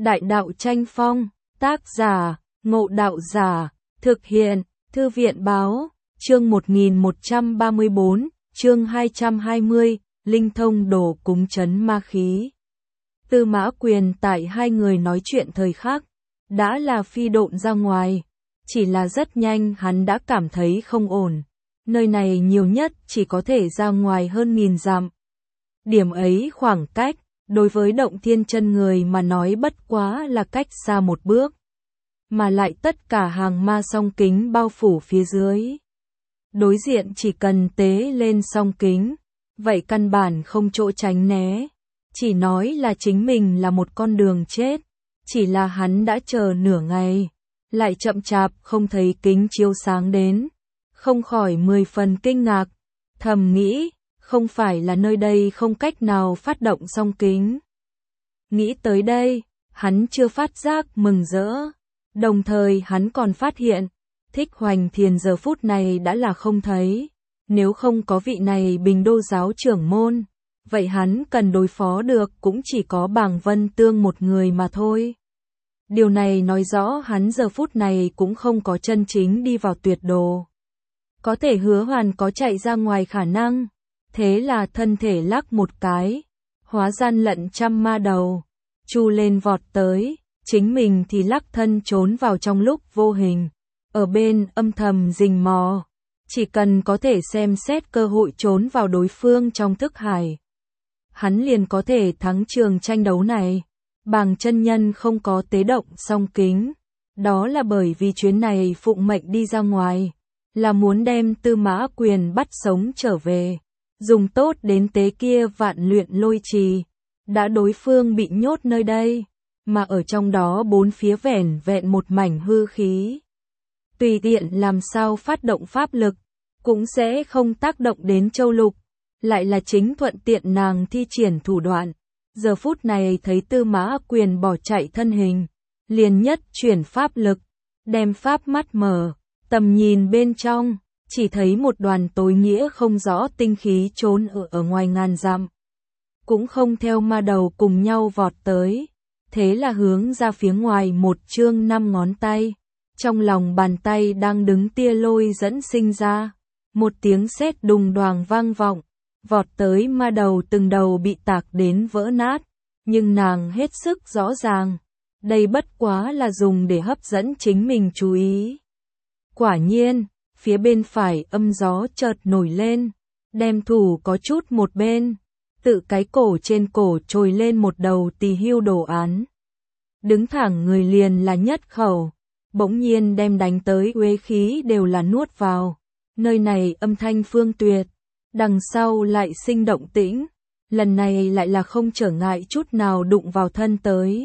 Đại đạo tranh phong, tác giả, Ngộ Đạo Giả, thực hiện, Thư viện báo, chương 1134, chương 220, Linh thông đồ cúng trấn ma khí. Tư Mã Quyền tại hai người nói chuyện thời khắc, đã là phi độn ra ngoài, chỉ là rất nhanh hắn đã cảm thấy không ổn. Nơi này nhiều nhất chỉ có thể ra ngoài hơn 1000 dặm. Điểm ấy khoảng cách, đối với động thiên chân người mà nói bất quá là cách xa một bước. Mà lại tất cả hàng ma song kính bao phủ phía dưới. Đối diện chỉ cần tế lên song kính, vậy căn bản không chỗ tránh né. Chỉ nói là chính mình là một con đường chết, chỉ là hắn đã chờ nửa ngày, lại chậm chạp không thấy kính chiếu sáng đến. Không khỏi 10 phần kinh ngạc, thầm nghĩ, không phải là nơi đây không cách nào phát động song kính. Nghĩ tới đây, hắn chưa phát giác mừng rỡ, đồng thời hắn còn phát hiện, Thích Hoành Thiền giờ phút này đã là không thấy. Nếu không có vị này Bình Đô giáo trưởng môn, vậy hắn cần đối phó được cũng chỉ có Bàng Vân Tương một người mà thôi. Điều này nói rõ hắn giờ phút này cũng không có chân chính đi vào tuyệt đồ. Có thể hứa hoàn có chạy ra ngoài khả năng, thế là thân thể lắc một cái, hóa gian lận trăm ma đầu, chu lên vọt tới, chính mình thì lắc thân trốn vào trong lúc vô hình, ở bên âm thầm rình mò, chỉ cần có thể xem xét cơ hội trốn vào đối phương trong thức hải. Hắn liền có thể thắng trường tranh đấu này. Bàng chân nhân không có tế động song kính, đó là bởi vì chuyến này phụng mệnh đi ra ngoài, là muốn đem Tư Mã Quyền bắt sống trở về, dùng tốt đến tế kia vạn luyện lôi trì. Đã đối phương bị nhốt nơi đây, mà ở trong đó bốn phía vẻn vẹn một mảnh hư khí. Tùy tiện làm sao phát động pháp lực, cũng sẽ không tác động đến châu lục, lại là chính thuận tiện nàng thi triển thủ đoạn. Giờ phút này thấy Tư Mã Quyền bỏ chạy thân hình, liền nhất chuyển pháp lực, đem pháp mắt mở, tầm nhìn bên trong, chỉ thấy một đoàn tối nghĩa không rõ tinh khí trốn ở ngoài ngàn dặm. Cũng không theo ma đầu cùng nhau vọt tới, thế là hướng ra phía ngoài một chương 5 ngón tay. Trong lòng bàn tay đang đứng tia lôi dẫn sinh ra, một tiếng sét đùng đoàng vang vọng. Vọt tới ma đầu từng đầu bị tạc đến vỡ nát, nhưng nàng hết sức rõ ràng, đây bất quá là dùng để hấp dẫn chính mình chú ý. Quả nhiên, phía bên phải âm gió chợt nổi lên, đem thủ có chút một bên, tự cái cổ trên cổ trồi lên một đầu tỳ hưu đồ án. Đứng thẳng người liền là nhất khẩu, bỗng nhiên đem đánh tới uế khí đều là nuốt vào, nơi này âm thanh phương tuyệt. Đằng sau lại sinh động tĩnh, lần này lại là không trở ngại chút nào đụng vào thân tới.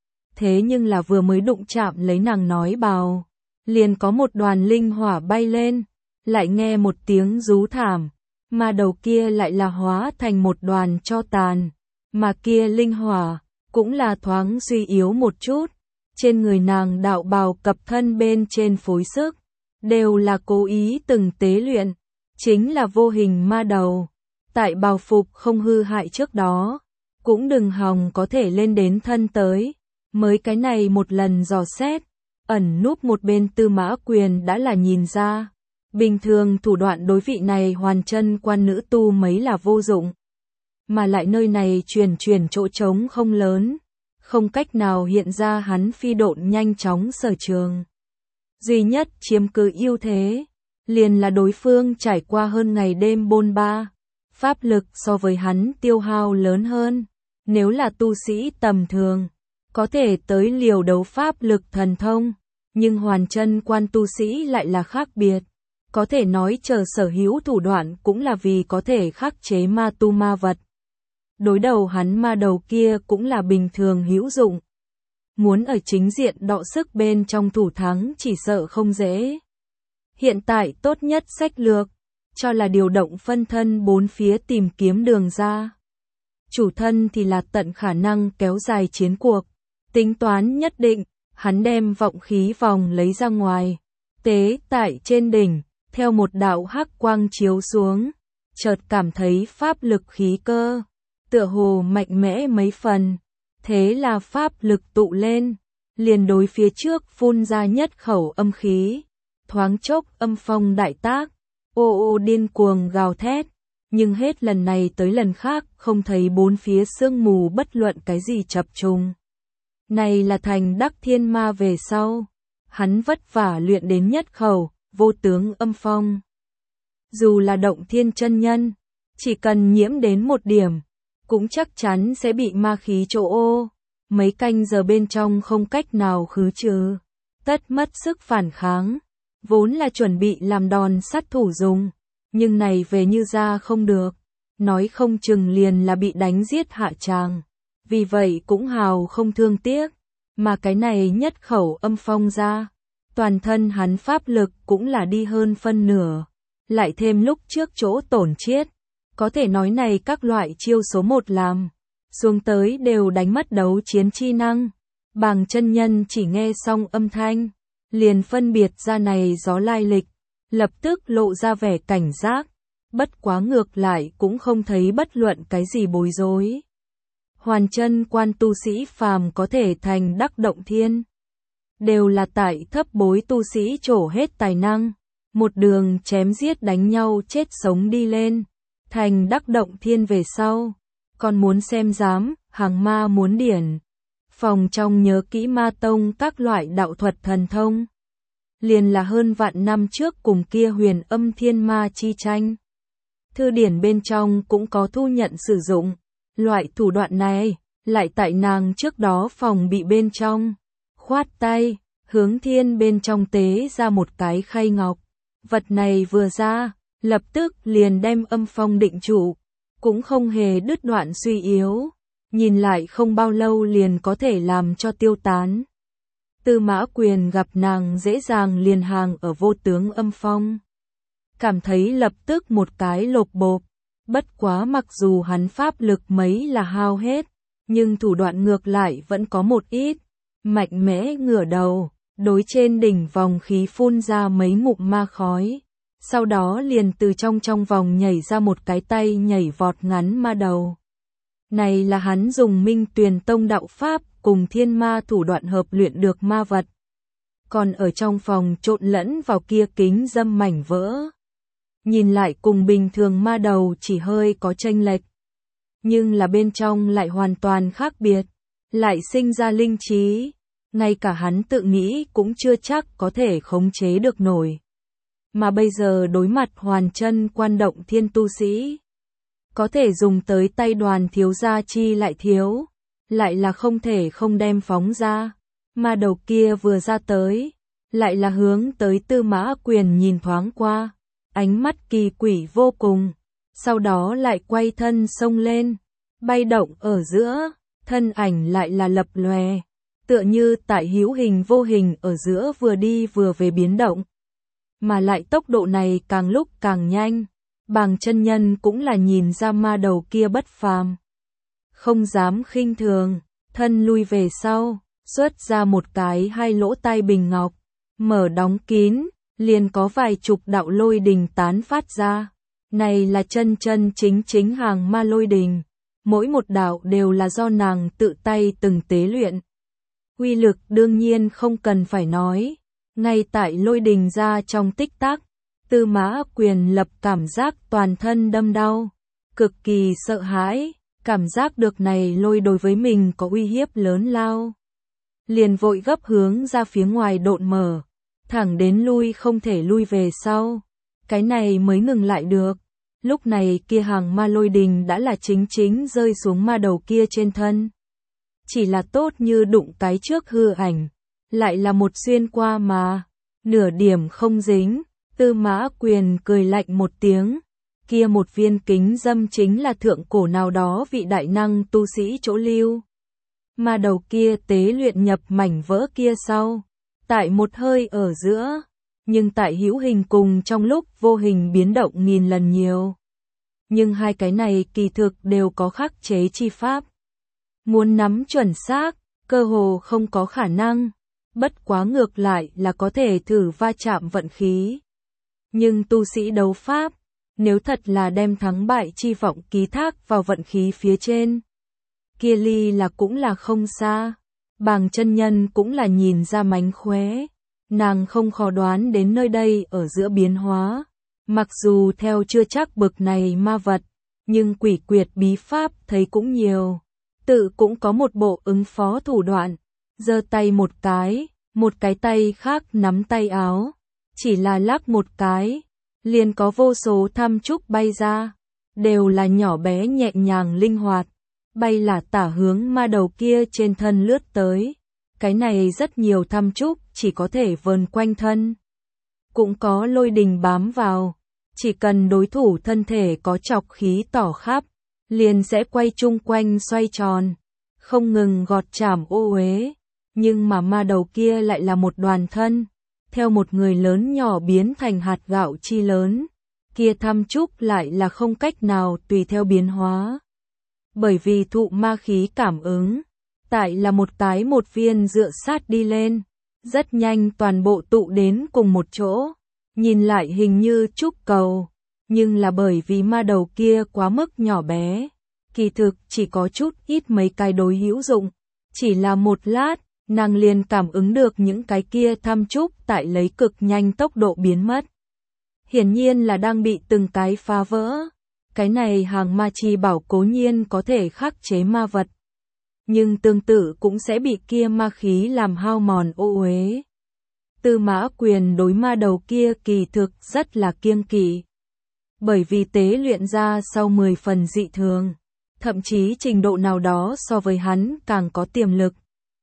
Thế nhưng là vừa mới đụng chạm lấy nàng nói bào, liền có một đoàn linh hỏa bay lên, lại nghe một tiếng rú thảm, mà đầu kia lại là hóa thành một đoàn tro tàn, mà kia linh hỏa cũng là thoáng suy yếu một chút, trên người nàng đạo bào cập thân bên trên phối sức, đều là cố ý từng tế luyện. Chính là vô hình ma đầu, tại bào phục không hư hại trước đó, cũng đừng hòng có thể lên đến thân tới, mới cái này một lần dò xét, ẩn núp một bên Tư Mã Quyền đã là nhìn ra, bình thường thủ đoạn đối vị này hoàn chân quan nữ tu mấy là vô dụng, mà lại nơi này chuyển chỗ trống không lớn, không cách nào hiện ra hắn phi độn nhanh chóng sở trường. Duy nhất chiếm cứ ưu thế liền là đối phương trải qua hơn ngày đêm bôn ba, pháp lực so với hắn tiêu hao lớn hơn. Nếu là tu sĩ tầm thường, có thể tới liều đấu pháp lực thần thông, nhưng hoàn chân quan tu sĩ lại là khác biệt. Có thể nói chờ sở hữu thủ đoạn cũng là vì có thể khắc chế ma tu ma vật. Đối đầu hắn ma đầu kia cũng là bình thường hữu dụng. Muốn ở chính diện đọ sức bên trong thủ thắng chỉ sợ không dễ. Hiện tại tốt nhất sách lược, cho là điều động phân thân bốn phía tìm kiếm đường ra. Chủ thân thì là tận khả năng kéo dài chiến cuộc. Tính toán nhất định, hắn đem vọng khí vòng lấy ra ngoài. Tế tại trên đỉnh, theo một đạo hắc quang chiếu xuống. Chợt cảm thấy pháp lực khí cơ, tựa hồ mạnh mẽ mấy phần. Thế là pháp lực tụ lên, liền đối phía trước phun ra nhất khẩu âm khí, thoáng chốc âm phong đại tác, ô ô điên cuồng gào thét, nhưng hết lần này tới lần khác không thấy bốn phía sương mù bất luận cái gì chập trùng. Này là thành đắc thiên ma về sau, hắn vất vả luyện đến nhất khẩu, vô tướng âm phong. Dù là động thiên chân nhân, chỉ cần nhiễm đến một điểm, cũng chắc chắn sẽ bị ma khí chỗ ô, mấy canh giờ bên trong không cách nào khứ trừ, tất mất sức phản kháng, vốn là chuẩn bị làm đòn sát thủ dùng, nhưng này về như ra không được, nói không chừng liền là bị đánh giết hạ tràng, vì vậy cũng hào không thương tiếc, mà cái này nhất khẩu âm phong ra, toàn thân hắn pháp lực cũng là đi hơn phân nửa, lại thêm lúc trước chỗ tổn chiết, có thể nói này các loại chiêu số một làm, xuống tới đều đánh mất đấu chiến chi năng, Bàng chân nhân chỉ nghe xong âm thanh, liền phân biệt ra này gió lai lịch, lập tức lộ ra vẻ cảnh giác, bất quá ngược lại cũng không thấy bất luận cái gì bối rối. Hoàn chân quan tu sĩ phàm có thể thành đắc động thiên, đều là tại thấp bối tu sĩ trổ hết tài năng, một đường chém giết đánh nhau chết sống đi lên, thành đắc động thiên về sau, còn muốn xem dám, hàng ma muốn điển, phòng trong nhớ kỹ ma tông các loại đạo thuật thần thông. Liền là hơn vạn năm trước cùng kia huyền âm thiên ma chi tranh. Thư điển bên trong cũng có thu nhận sử dụng, loại thủ đoạn này, lại tại nàng trước đó phòng bị bên trong. Khoát tay, hướng thiên bên trong tế ra một cái khay ngọc. Vật này vừa ra, lập tức liền đem âm phong định trụ, cũng không hề đứt đoạn suy yếu. Nhìn lại không bao lâu liền có thể làm cho tiêu tán. Tư Mã Quyền gặp nàng dễ dàng liền hàng ở vô tướng âm phong. Cảm thấy lập tức một cái lột bộp, bất quá mặc dù hắn pháp lực mấy là hao hết, nhưng thủ đoạn ngược lại vẫn có một ít, mạnh mẽ ngửa đầu, đối trên đỉnh vòng khí phun ra mấy ngụm ma khói, sau đó liền từ trong vòng nhảy ra một cái tay nhảy vọt ngắn ma đầu. Này là hắn dùng Minh Tuyền Tông đạo pháp cùng thiên ma thủ đoạn hợp luyện được ma vật. Còn ở trong phòng trộn lẫn vào kia kính dâm mảnh vỡ. Nhìn lại cùng bình thường ma đầu chỉ hơi có chênh lệch. Nhưng là bên trong lại hoàn toàn khác biệt. Lại sinh ra linh trí. Ngay cả hắn tự nghĩ cũng chưa chắc có thể khống chế được nổi. Mà bây giờ đối mặt hoàn chân quan động thiên tu sĩ. Có thể dùng tới tay Đoàn thiếu gia chi lại thiếu, lại là không thể không đem phóng ra, mà đầu kia vừa ra tới, lại là hướng tới Tư Mã Quyền nhìn thoáng qua, ánh mắt kỳ quỷ vô cùng, sau đó lại quay thân xông lên, bay động ở giữa, thân ảnh lại là lập lòe, tựa như tại hữu hình vô hình ở giữa vừa đi vừa về biến động, mà lại tốc độ này càng lúc càng nhanh. Bàng chân nhân cũng là nhìn ra ma đầu kia bất phàm. Không dám khinh thường, thân lui về sau, xuất ra một cái hai lỗ tai bình ngọc, mở đóng kín, liền có vài chục đạo lôi đình tán phát ra. Này là chân chính hàng ma lôi đình, mỗi một đạo đều là do nàng tự tay từng tế luyện. Uy lực đương nhiên không cần phải nói, ngay tại lôi đình ra trong tích tắc. Tư Mã Quyền lập cảm giác toàn thân đâm đau, cực kỳ sợ hãi, cảm giác được này lôi đối với mình có uy hiếp lớn lao. Liền vội gấp hướng ra phía ngoài độn mở, thẳng đến lui không thể lui về sau, cái này mới ngừng lại được. Lúc này kia hàng ma lôi đình đã là chính rơi xuống ma đầu kia trên thân. Chỉ là tốt như đụng cái trước hư ảnh, lại là một xuyên qua mà, nửa điểm không dính. Tư Mã Quyền cười lạnh một tiếng, kia một viên kính dâm chính là thượng cổ nào đó vị đại năng tu sĩ chỗ lưu. Mà đầu kia tế luyện nhập mảnh vỡ kia sau, tại một hơi ở giữa, nhưng tại hữu hình cùng trong lúc vô hình biến động nghìn lần nhiều. Nhưng hai cái này kỳ thực đều có khắc chế chi pháp. Muốn nắm chuẩn xác, cơ hồ không có khả năng, bất quá ngược lại là có thể thử va chạm vận khí. Nhưng tu sĩ đấu pháp, nếu thật là đem thắng bại chi vọng ký thác vào vận khí phía trên, kia ly là cũng là không xa. Bàng chân nhân cũng là nhìn ra mánh khóe, nàng không khó đoán đến nơi đây ở giữa biến hóa. Mặc dù theo chưa chắc bực này ma vật, nhưng quỷ quyệt bí pháp thấy cũng nhiều. Tự cũng có một bộ ứng phó thủ đoạn, giơ tay một cái tay khác nắm tay áo, chỉ là lắc một cái, liền có vô số tham trúc bay ra, đều là nhỏ bé nhẹ nhàng linh hoạt, bay là tả hướng ma đầu kia trên thân lướt tới. Cái này rất nhiều tham trúc chỉ có thể vờn quanh thân, cũng có lôi đình bám vào, chỉ cần đối thủ thân thể có trọc khí tỏ khắp, liền sẽ quay chung quanh xoay tròn, không ngừng gọt chảm ô uế. Nhưng mà ma đầu kia lại là một đoàn thân, theo một người lớn nhỏ biến thành hạt gạo chi lớn, kia tham trúc lại là không cách nào tùy theo biến hóa. Bởi vì thụ ma khí cảm ứng, tại là một tái một viên dựa sát đi lên, rất nhanh toàn bộ tụ đến cùng một chỗ, nhìn lại hình như trúc cầu, nhưng là bởi vì ma đầu kia quá mức nhỏ bé, kỳ thực chỉ có chút ít mấy cái đối hữu dụng, chỉ là một lát, nàng liền cảm ứng được những cái kia tham trúc tại lấy cực nhanh tốc độ biến mất. Hiển nhiên là đang bị từng cái phá vỡ. Cái này hàng ma chi bảo cố nhiên có thể khắc chế ma vật, nhưng tương tự cũng sẽ bị kia ma khí làm hao mòn ô uế. Tư Mã Quyền đối ma đầu kia kỳ thực rất là kiêng kỵ, bởi vì tế luyện ra sau 10 phần dị thường, thậm chí trình độ nào đó so với hắn càng có tiềm lực,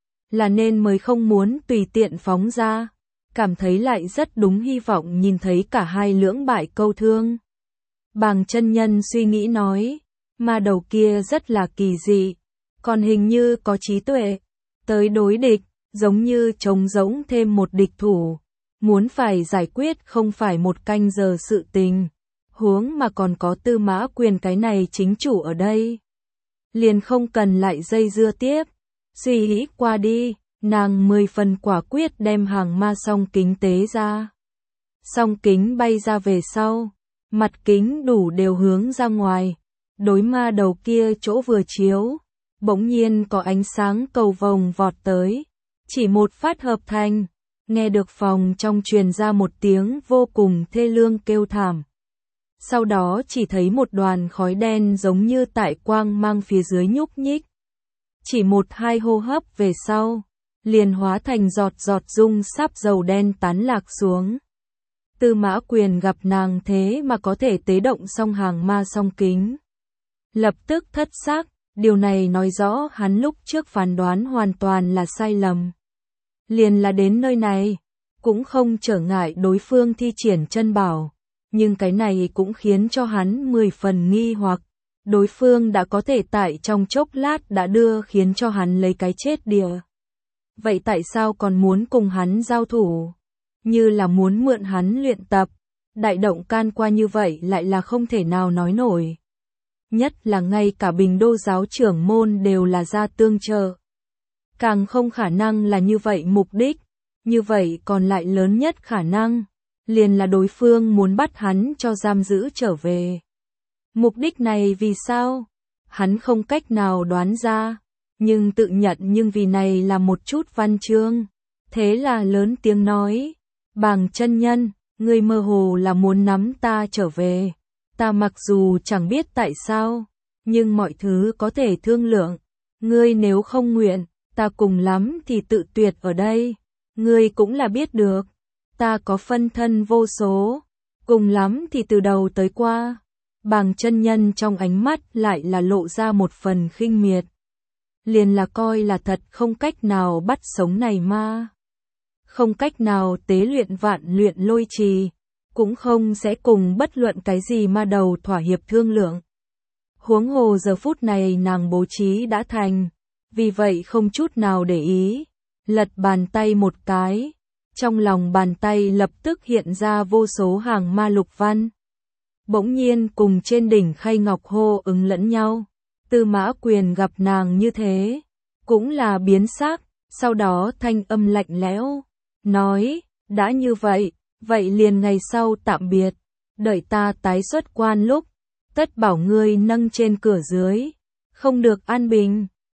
là nên mới không muốn tùy tiện phóng ra, cảm thấy lại rất đúng hy vọng nhìn thấy cả hai lưỡng bại câu thương. Bàng chân nhân suy nghĩ nói, ma đầu kia rất là kỳ dị, còn hình như có trí tuệ, tới đối địch, giống như trống rỗng thêm một địch thủ, muốn phải giải quyết không phải một canh giờ sự tình, huống mà còn có Tư Mã Quyền cái này chính chủ ở đây. Liền không cần lại dây dưa tiếp, suy nghĩ qua đi, nàng 10 phần quả quyết đem hàng ma song kính tế ra. Song kính bay ra về sau, mặt kính đủ đều hướng ra ngoài, đối ma đầu kia chỗ vừa chiếu, bỗng nhiên có ánh sáng cầu vồng vọt tới, chỉ một phát hợp thành, nghe được phòng trong truyền ra một tiếng vô cùng thê lương kêu thảm. Sau đó chỉ thấy một đoàn khói đen giống như tại quang mang phía dưới nhúc nhích. Chỉ một hai hô hấp về sau, liền hóa thành giọt giọt dung sáp dầu đen tán lạc xuống. Tư Mã Quyền gặp nàng thế mà có thể tế động song hàng ma song kính, lập tức thất xác, điều này nói rõ hắn lúc trước phán đoán hoàn toàn là sai lầm. Liền là đến nơi này, cũng không trở ngại đối phương thi triển chân bảo, nhưng cái này cũng khiến cho hắn 10 phần nghi hoặc, đối phương đã có thể tại trong chốc lát đã đưa khiến cho hắn lấy cái chết địa. Vậy tại sao còn muốn cùng hắn giao thủ? Như là muốn mượn hắn luyện tập, đại động can qua như vậy lại là không thể nào nói nổi. Nhất là ngay cả Bình Đô giáo trưởng môn đều là ra tương trợ. Càng không khả năng là như vậy mục đích, như vậy còn lại lớn nhất khả năng, liền là đối phương muốn bắt hắn cho giam giữ trở về. Mục đích này vì sao? Hắn không cách nào đoán ra, nhưng tự nhận nhưng vì này là một chút văn chương. Thế là lớn tiếng nói, Bàng chân nhân, ngươi mơ hồ là muốn nắm ta trở về. Ta mặc dù chẳng biết tại sao, nhưng mọi thứ có thể thương lượng. Ngươi nếu không nguyện, ta cùng lắm thì tự tuyệt ở đây. Ngươi cũng là biết được, ta có phân thân vô số, cùng lắm thì từ đầu tới qua. Bàng chân nhân trong ánh mắt lại là lộ ra một phần khinh miệt. Liền là coi là thật không cách nào bắt sống này ma. Không cách nào tế luyện vạn luyện lôi trì, cũng không sẽ cùng bất luận cái gì ma đầu thỏa hiệp thương lượng. Huống hồ giờ phút này nàng bố trí đã thành, vì vậy không chút nào để ý, lật bàn tay một cái, trong lòng bàn tay lập tức hiện ra vô số hàng ma lục văn. Bỗng nhiên cùng trên đỉnh khay ngọc hô ứng lẫn nhau, Tư Mã Quyền gặp nàng như thế, cũng là biến sắc, sau đó thanh âm lạnh lẽo, nói, đã như vậy, vậy liền ngày sau tạm biệt, đợi ta tái xuất quan lúc, tất bảo ngươi nâng trên cửa dưới, không được an bình.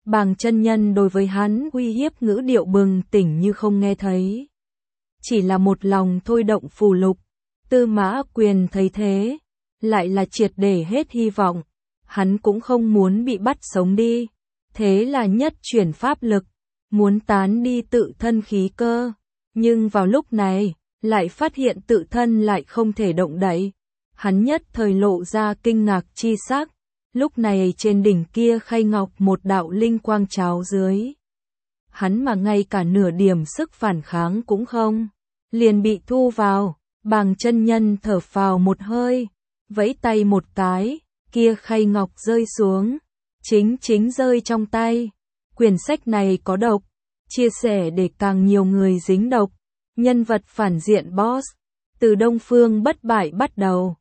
Bàng chân nhân đối với hắn uy hiếp ngữ điệu bừng tỉnh như không nghe thấy. Chỉ là một lòng thôi động phù lục. Tư Mã Quyền thấy thế, lại là triệt để hết hy vọng. Hắn cũng không muốn bị bắt sống đi. Thế là nhất chuyển pháp lực, muốn tán đi tự thân khí cơ. Nhưng vào lúc này, lại phát hiện tự thân lại không thể động đậy. Hắn nhất thời lộ ra kinh ngạc chi sắc. Lúc này trên đỉnh kia khay ngọc một đạo linh quang cháo dưới. Hắn mà ngay cả nửa điểm sức phản kháng cũng không, liền bị thu vào. Bàng chân nhân thở phào một hơi, vẫy tay một cái, kia khay ngọc rơi xuống, chính rơi trong tay. Quyển sách này có độc, chia sẻ để càng nhiều người dính độc. Nhân vật phản diện boss, từ Đông Phương Bất Bại bắt đầu.